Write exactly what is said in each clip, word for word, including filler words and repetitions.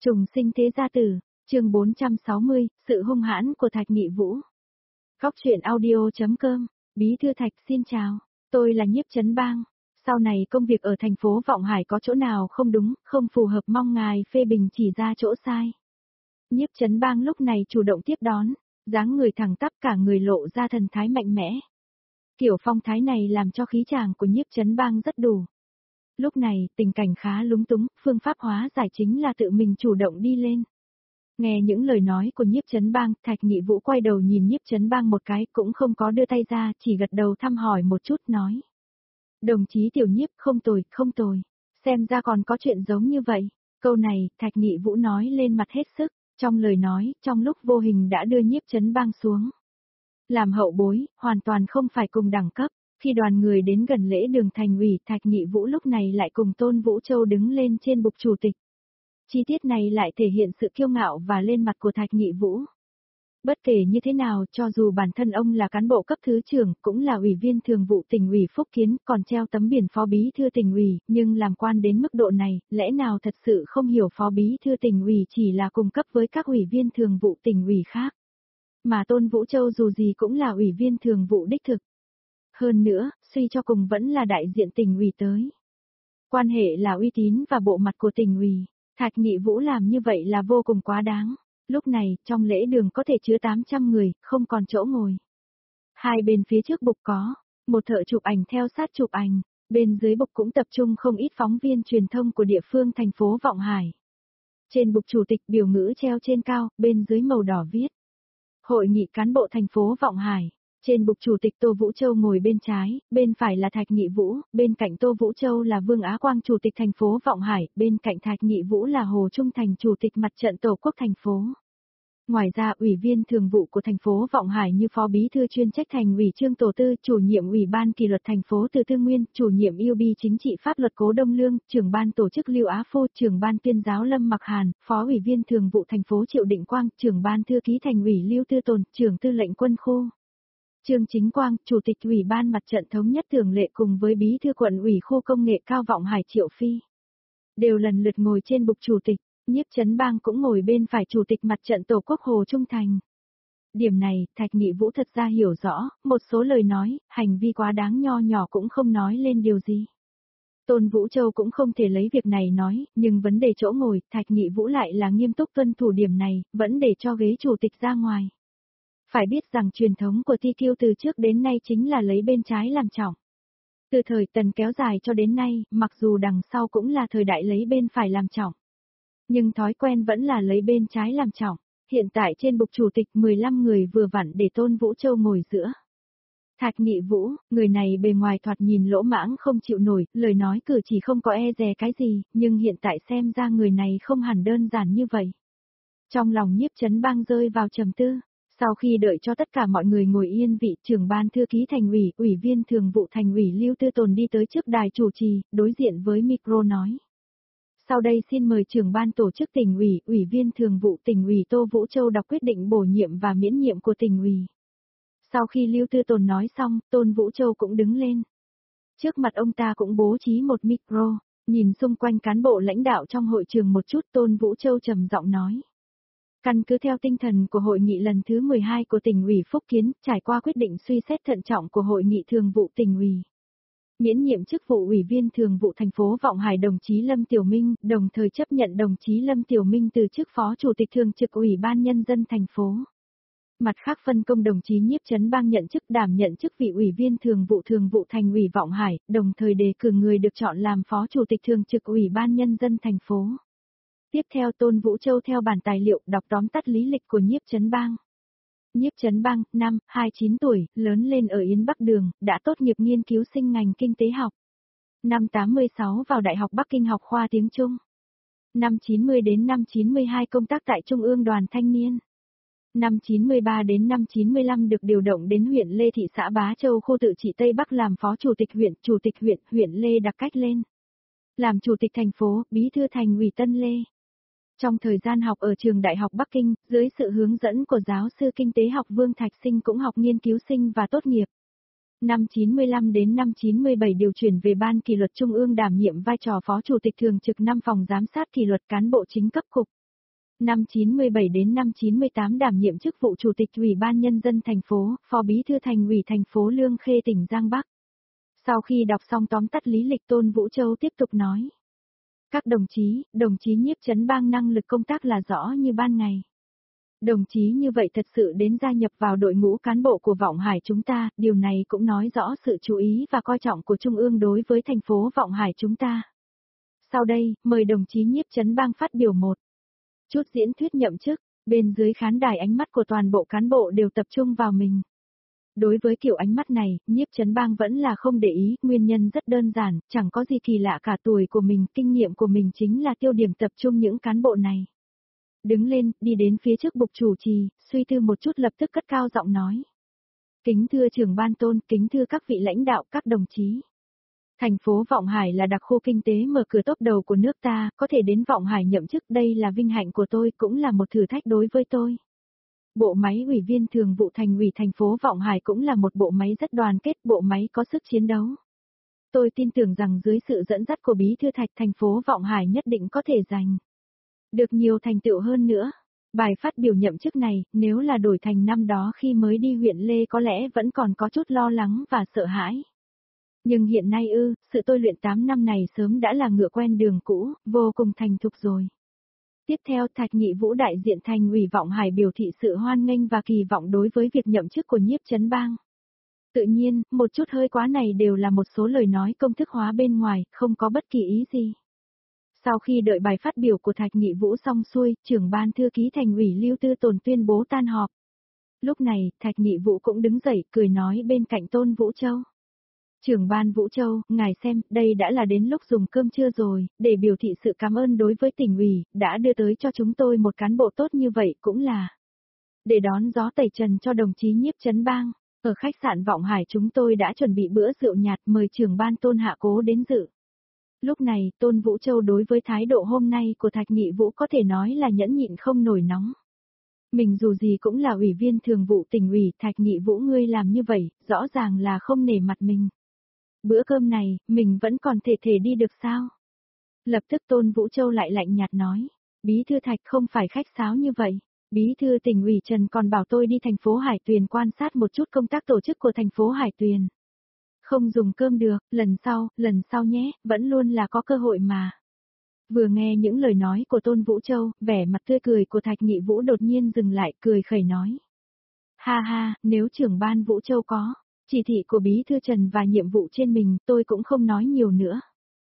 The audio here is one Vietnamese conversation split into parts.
Trùng sinh thế gia tử, chương bốn trăm sáu mươi, sự hung hãn của Thạch Nghị Vũ. Góc truyện audio.com, Bí thư Thạch xin chào, tôi là Nhiếp Chấn Bang. Sau này công việc ở thành phố Vọng Hải có chỗ nào không đúng, không phù hợp mong ngài phê bình chỉ ra chỗ sai. Nhiếp Chấn Bang lúc này chủ động tiếp đón, dáng người thẳng tắp cả người lộ ra thần thái mạnh mẽ. Kiểu phong thái này làm cho khí chàng của Nhiếp Chấn Bang rất đủ. Lúc này, tình cảnh khá lúng túng, phương pháp hóa giải chính là tự mình chủ động đi lên. Nghe những lời nói của Nhiếp Chấn Bang, Thạch Nghị Vũ quay đầu nhìn Nhiếp Chấn Bang một cái, cũng không có đưa tay ra, chỉ gật đầu thăm hỏi một chút nói. Đồng chí Tiểu Nhiếp, không tồi, không tồi. Xem ra còn có chuyện giống như vậy. Câu này, Thạch Nghị Vũ nói lên mặt hết sức, trong lời nói, trong lúc vô hình đã đưa Nhiếp Chấn Bang xuống. Làm hậu bối, hoàn toàn không phải cùng đẳng cấp. Khi đoàn người đến gần lễ đường thành ủy, Thạch Nghị Vũ lúc này lại cùng Tôn Vũ Châu đứng lên trên bục chủ tịch. Chi tiết này lại thể hiện sự kiêu ngạo và lên mặt của Thạch Nghị Vũ. Bất kể như thế nào, cho dù bản thân ông là cán bộ cấp thứ trưởng, cũng là ủy viên thường vụ tỉnh ủy Phúc Kiến, còn treo tấm biển phó bí thư tỉnh ủy, nhưng làm quan đến mức độ này, lẽ nào thật sự không hiểu phó bí thư tỉnh ủy chỉ là cùng cấp với các ủy viên thường vụ tỉnh ủy khác. Mà Tôn Vũ Châu dù gì cũng là ủy viên thường vụ đích thực. Hơn nữa, suy cho cùng vẫn là đại diện tỉnh ủy tới. Quan hệ là uy tín và bộ mặt của tỉnh ủy. Thạch Nghị Vũ làm như vậy là vô cùng quá đáng. Lúc này, trong lễ đường có thể chứa tám trăm người, không còn chỗ ngồi. Hai bên phía trước bục có, một thợ chụp ảnh theo sát chụp ảnh, bên dưới bục cũng tập trung không ít phóng viên truyền thông của địa phương thành phố Vọng Hải. Trên bục chủ tịch biểu ngữ treo trên cao, bên dưới màu đỏ viết. Hội nghị cán bộ thành phố Vọng Hải. Trên bục chủ tịch Tô Vũ Châu ngồi bên trái, bên phải là Thạch Nghị Vũ, bên cạnh Tô Vũ Châu là Vương Á Quang chủ tịch thành phố Vọng Hải, bên cạnh Thạch Nghị Vũ là Hồ Trung Thành chủ tịch mặt trận Tổ quốc thành phố. Ngoài ra, ủy viên thường vụ của thành phố Vọng Hải như phó bí thư chuyên trách thành ủy Trương Tổ Tư, chủ nhiệm ủy ban kỷ luật thành phố Từ Tư Nguyên, chủ nhiệm U B chính trị pháp luật Cố Đông Lương, trưởng ban tổ chức Lưu Á Phô, trưởng ban tuyên giáo Lâm Mặc Hàn, phó ủy viên thường vụ thành phố Triệu Định Quang, trưởng ban thư ký thành ủy Lưu Tư Tồn, trưởng tư lệnh quân khu. Trương Chính Quang, Chủ tịch Ủy ban Mặt trận Thống nhất Thường Lệ cùng với Bí thư quận ủy khu công nghệ cao Vọng Hải Triệu Phi. Đều lần lượt ngồi trên bục chủ tịch, Nhiếp Chấn Bang cũng ngồi bên phải Chủ tịch Mặt trận Tổ quốc Hồ Trung Thành. Điểm này, Thạch Nghị Vũ thật ra hiểu rõ, một số lời nói, hành vi quá đáng nho nhỏ cũng không nói lên điều gì. Tôn Vũ Châu cũng không thể lấy việc này nói, nhưng vấn đề chỗ ngồi, Thạch Nghị Vũ lại là nghiêm túc tuân thủ điểm này, vẫn để cho ghế chủ tịch ra ngoài. Phải biết rằng truyền thống của Ti Kiêu từ trước đến nay chính là lấy bên trái làm trọng. Từ thời Tần kéo dài cho đến nay, mặc dù đằng sau cũng là thời đại lấy bên phải làm trọng. Nhưng thói quen vẫn là lấy bên trái làm trọng. Hiện tại trên bục chủ tịch mười lăm người vừa vặn để Tôn Vũ Châu ngồi giữa. Thạch Nghị Vũ, người này bề ngoài thoạt nhìn lỗ mãng không chịu nổi, lời nói cử chỉ không có e dè cái gì, nhưng hiện tại xem ra người này không hẳn đơn giản như vậy. Trong lòng Nhiếp Chấn Bang rơi vào trầm tư. Sau khi đợi cho tất cả mọi người ngồi yên vị, trưởng ban thư ký thành ủy, ủy viên thường vụ thành ủy Lưu Tư Tồn đi tới trước đài chủ trì, đối diện với micro nói. Sau đây xin mời trưởng ban tổ chức tỉnh ủy, ủy viên thường vụ tỉnh ủy Tô Vũ Châu đọc quyết định bổ nhiệm và miễn nhiệm của tỉnh ủy. Sau khi Lưu Tư Tồn nói xong, Tôn Vũ Châu cũng đứng lên. Trước mặt ông ta cũng bố trí một micro, nhìn xung quanh cán bộ lãnh đạo trong hội trường một chút, Tôn Vũ Châu trầm giọng nói. Căn cứ theo tinh thần của hội nghị lần thứ mười hai của tỉnh ủy Phúc Kiến, trải qua quyết định suy xét thận trọng của hội nghị thường vụ tỉnh ủy. Miễn nhiệm chức vụ ủy viên thường vụ thành phố Vọng Hải đồng chí Lâm Tiểu Minh, đồng thời chấp nhận đồng chí Lâm Tiểu Minh từ chức phó chủ tịch thường trực ủy ban nhân dân thành phố. Mặt khác phân công đồng chí Nhiếp Chấn Bang nhận chức đảm nhận chức vị ủy viên thường vụ thường vụ thành ủy Vọng Hải, đồng thời đề cử người được chọn làm phó chủ tịch thường trực ủy ban nhân dân thành phố. Tiếp theo Tôn Vũ Châu theo bản tài liệu đọc tóm tắt lý lịch của Nhiếp Chấn Bang. Nhiếp Chấn Bang, năm, hai mươi chín tuổi, lớn lên ở Yến Bắc Đường, đã tốt nghiệp nghiên cứu sinh ngành kinh tế học. Năm tám mươi sáu vào Đại học Bắc Kinh học khoa tiếng Trung. Năm chín mươi đến năm chín mươi hai công tác tại Trung ương Đoàn Thanh niên. Năm chín mươi ba đến năm chín mươi lăm được điều động đến huyện Lê thị xã Bá Châu khu tự trị Tây Bắc làm phó chủ tịch huyện, chủ tịch huyện, huyện Lê đặc cách lên. Làm chủ tịch thành phố, bí thư thành ủy Tân Lê. Trong thời gian học ở trường Đại học Bắc Kinh, dưới sự hướng dẫn của giáo sư kinh tế học Vương Thạch Sinh cũng học nghiên cứu sinh và tốt nghiệp. Năm chín mươi lăm đến năm chín mươi bảy điều chuyển về Ban Kỷ luật Trung ương đảm nhiệm vai trò Phó Chủ tịch Thường trực năm Phòng Giám sát Kỷ luật Cán bộ Chính cấp cục. Năm chín mươi bảy đến năm chín mươi tám đảm nhiệm chức vụ Chủ tịch Ủy ban Nhân dân thành phố, Phó Bí thư Thành ủy thành phố Lương Khê tỉnh Giang Bắc. Sau khi đọc xong tóm tắt lý lịch Tôn Vũ Châu tiếp tục nói. Các đồng chí, đồng chí Nhiếp Chấn Bang năng lực công tác là rõ như ban ngày. Đồng chí như vậy thật sự đến gia nhập vào đội ngũ cán bộ của Vọng Hải chúng ta, điều này cũng nói rõ sự chú ý và coi trọng của Trung ương đối với thành phố Vọng Hải chúng ta. Sau đây, mời đồng chí Nhiếp Chấn Bang phát biểu một chút diễn thuyết nhậm chức, bên dưới khán đài ánh mắt của toàn bộ cán bộ đều tập trung vào mình. Đối với kiểu ánh mắt này, Nhiếp Chấn Bang vẫn là không để ý, nguyên nhân rất đơn giản, chẳng có gì kỳ lạ cả, tuổi của mình, kinh nghiệm của mình chính là tiêu điểm tập trung những cán bộ này. Đứng lên, đi đến phía trước bục chủ trì, suy tư một chút lập tức cất cao giọng nói. Kính thưa trưởng ban Tôn, kính thưa các vị lãnh đạo, các đồng chí. Thành phố Vọng Hải là đặc khu kinh tế mở cửa top đầu của nước ta, có thể đến Vọng Hải nhậm chức đây là vinh hạnh của tôi, cũng là một thử thách đối với tôi. Bộ máy ủy viên thường vụ thành ủy thành phố Vọng Hải cũng là một bộ máy rất đoàn kết, bộ máy có sức chiến đấu. Tôi tin tưởng rằng dưới sự dẫn dắt của Bí thư Thạch thành phố Vọng Hải nhất định có thể giành được nhiều thành tựu hơn nữa. Bài phát biểu nhậm chức này, nếu là đổi thành năm đó khi mới đi huyện Lê có lẽ vẫn còn có chút lo lắng và sợ hãi. Nhưng hiện nay ư, sự tôi luyện tám năm này sớm đã là ngựa quen đường cũ, vô cùng thành thục rồi. Tiếp theo, Thạch Nghị Vũ đại diện Thành ủy Vọng Hải biểu thị sự hoan nghênh và kỳ vọng đối với việc nhậm chức của Nhiếp Chấn Bang. Tự nhiên, một chút hơi quá này đều là một số lời nói công thức hóa bên ngoài, không có bất kỳ ý gì. Sau khi đợi bài phát biểu của Thạch Nghị Vũ xong xuôi, trưởng ban thư ký Thành ủy Lưu Tư Tồn tuyên bố tan họp. Lúc này, Thạch Nghị Vũ cũng đứng dậy, cười nói bên cạnh Tôn Vũ Châu. Trưởng ban Vũ Châu, ngài xem, đây đã là đến lúc dùng cơm trưa rồi, để biểu thị sự cảm ơn đối với tỉnh ủy, đã đưa tới cho chúng tôi một cán bộ tốt như vậy cũng là để đón gió tẩy trần cho đồng chí Nhiếp Chấn Bang. Ở khách sạn Vọng Hải chúng tôi đã chuẩn bị bữa rượu nhạt mời trưởng ban Tôn Hạ Cố đến dự. Lúc này, Tôn Vũ Châu đối với thái độ hôm nay của Thạch Nghị Vũ có thể nói là nhẫn nhịn không nổi nóng. Mình dù gì cũng là ủy viên thường vụ tỉnh ủy, Thạch Nghị Vũ ngươi làm như vậy, rõ ràng là không nể mặt mình. Bữa cơm này, mình vẫn còn thể thể đi được sao? Lập tức Tôn Vũ Châu lại lạnh nhạt nói, Bí thư Thạch không phải khách sáo như vậy. Bí thư tỉnh ủy Trần còn bảo tôi đi thành phố Hải Tuyền quan sát một chút công tác tổ chức của thành phố Hải Tuyền. Không dùng cơm được, lần sau, lần sau nhé, vẫn luôn là có cơ hội mà. Vừa nghe những lời nói của Tôn Vũ Châu, vẻ mặt tươi cười của Thạch Nghị Vũ đột nhiên dừng lại, cười khẩy nói. Ha ha, nếu trưởng ban Vũ Châu có chỉ thị của Bí thư Trần và nhiệm vụ trên mình, tôi cũng không nói nhiều nữa.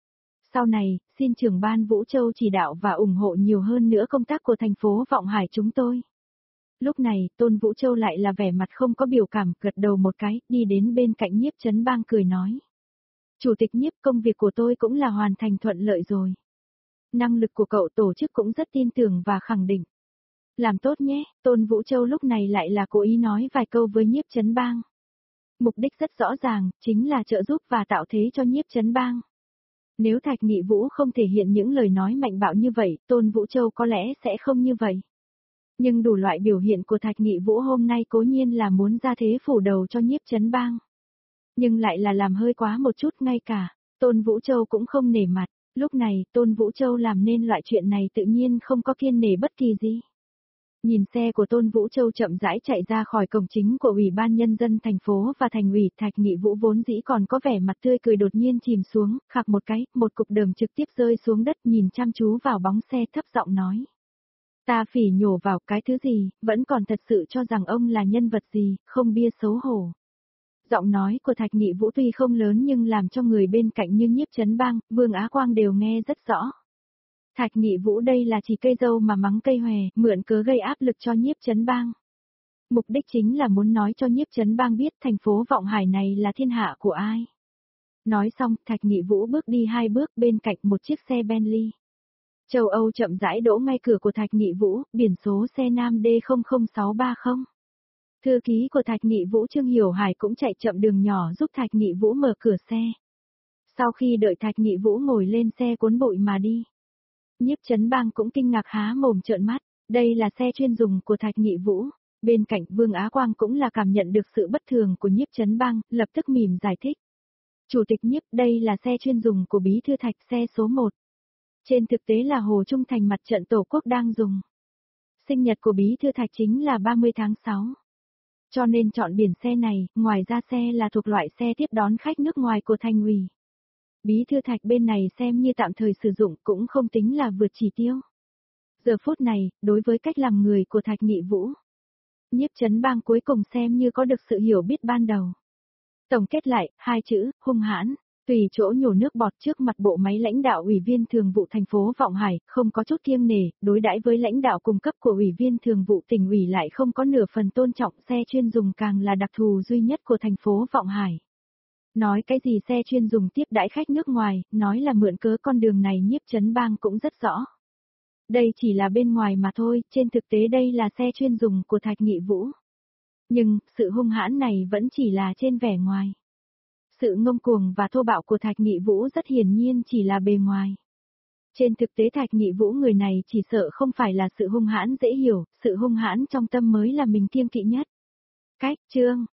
Sau này, xin trưởng ban Vũ Châu chỉ đạo và ủng hộ nhiều hơn nữa công tác của thành phố Vọng Hải chúng tôi. Lúc này, Tôn Vũ Châu lại là vẻ mặt không có biểu cảm, gật đầu một cái, đi đến bên cạnh Nhiếp Chấn Bang cười nói. Chủ tịch Nhiếp, công việc của tôi cũng là hoàn thành thuận lợi rồi. Năng lực của cậu tổ chức cũng rất tin tưởng và khẳng định. Làm tốt nhé, Tôn Vũ Châu lúc này lại là cố ý nói vài câu với Nhiếp Chấn Bang. Mục đích rất rõ ràng, chính là trợ giúp và tạo thế cho Nhiếp Chấn Bang. Nếu Thạch Nghị Vũ không thể hiện những lời nói mạnh bạo như vậy, Tôn Vũ Châu có lẽ sẽ không như vậy. Nhưng đủ loại biểu hiện của Thạch Nghị Vũ hôm nay cố nhiên là muốn ra thế phủ đầu cho Nhiếp Chấn Bang. Nhưng lại là làm hơi quá một chút, ngay cả Tôn Vũ Châu cũng không nể mặt. Lúc này, Tôn Vũ Châu làm nên loại chuyện này tự nhiên không có kiêng nể bất kỳ gì. Nhìn xe của Tôn Vũ Châu chậm rãi chạy ra khỏi cổng chính của Ủy ban Nhân dân thành phố và thành ủy, Thạch Nghị Vũ vốn dĩ còn có vẻ mặt tươi cười đột nhiên chìm xuống, khạc một cái, một cục đờm trực tiếp rơi xuống đất, nhìn chăm chú vào bóng xe thấp giọng nói. Ta phỉ nhổ vào cái thứ gì, vẫn còn thật sự cho rằng ông là nhân vật gì, không bia xấu hổ. Giọng nói của Thạch Nghị Vũ tuy không lớn nhưng làm cho người bên cạnh như Nhiếp Chấn Bang, Vương Á Quang đều nghe rất rõ. Thạch Nghị Vũ đây là chỉ cây dâu mà mắng cây hòe, mượn cớ gây áp lực cho Nhiếp Chấn Bang. Mục đích chính là muốn nói cho Nhiếp Chấn Bang biết thành phố Vọng Hải này là thiên hạ của ai. Nói xong, Thạch Nghị Vũ bước đi hai bước bên cạnh một chiếc xe Bentley. Châu Âu chậm rãi đỗ ngay cửa của Thạch Nghị Vũ, biển số xe Nam D không không sáu ba không. Thư ký của Thạch Nghị Vũ Trương Hiểu Hải cũng chạy chậm đường nhỏ giúp Thạch Nghị Vũ mở cửa xe. Sau khi đợi Thạch Nghị Vũ ngồi lên xe cuốn bụi mà đi, Nhiếp Chấn Bang cũng kinh ngạc há mồm trợn mắt, đây là xe chuyên dùng của Thạch Nghị Vũ. Bên cạnh Vương Á Quang cũng là cảm nhận được sự bất thường của Nhiếp Chấn Bang, lập tức mỉm giải thích. Chủ tịch Nhiếp, đây là xe chuyên dùng của Bí thư Thạch, xe số một. Trên thực tế là Hồ Trung Thành mặt trận Tổ quốc đang dùng. Sinh nhật của bí thư Thạch chính là ba mươi tháng sáu. Cho nên chọn biển xe này, ngoài ra xe là thuộc loại xe tiếp đón khách nước ngoài của thành ủy. Bí thư Thạch bên này xem như tạm thời sử dụng cũng không tính là vượt chỉ tiêu. Giờ phút này, đối với cách làm người của Thạch Nghị Vũ, Nhiếp Chấn Bang cuối cùng xem như có được sự hiểu biết ban đầu. Tổng kết lại, hai chữ, hung hãn, tùy chỗ nhổ nước bọt trước mặt bộ máy lãnh đạo Ủy viên Thường vụ thành phố Vọng Hải, không có chút kiêng nể, đối đãi với lãnh đạo cung cấp của Ủy viên Thường vụ tỉnh ủy lại không có nửa phần tôn trọng, xe chuyên dùng càng là đặc thù duy nhất của thành phố Vọng Hải. Nói cái gì xe chuyên dùng tiếp đãi khách nước ngoài, nói là mượn cớ con đường này Nhiếp Chấn Bang cũng rất rõ. Đây chỉ là bên ngoài mà thôi, trên thực tế đây là xe chuyên dùng của Thạch Nghị Vũ. Nhưng, sự hung hãn này vẫn chỉ là trên vẻ ngoài. Sự ngông cuồng và thô bạo của Thạch Nghị Vũ rất hiển nhiên chỉ là bề ngoài. Trên thực tế Thạch Nghị Vũ người này chỉ sợ không phải là sự hung hãn dễ hiểu, sự hung hãn trong tâm mới là mình kiêng kỵ nhất. Cách, chương,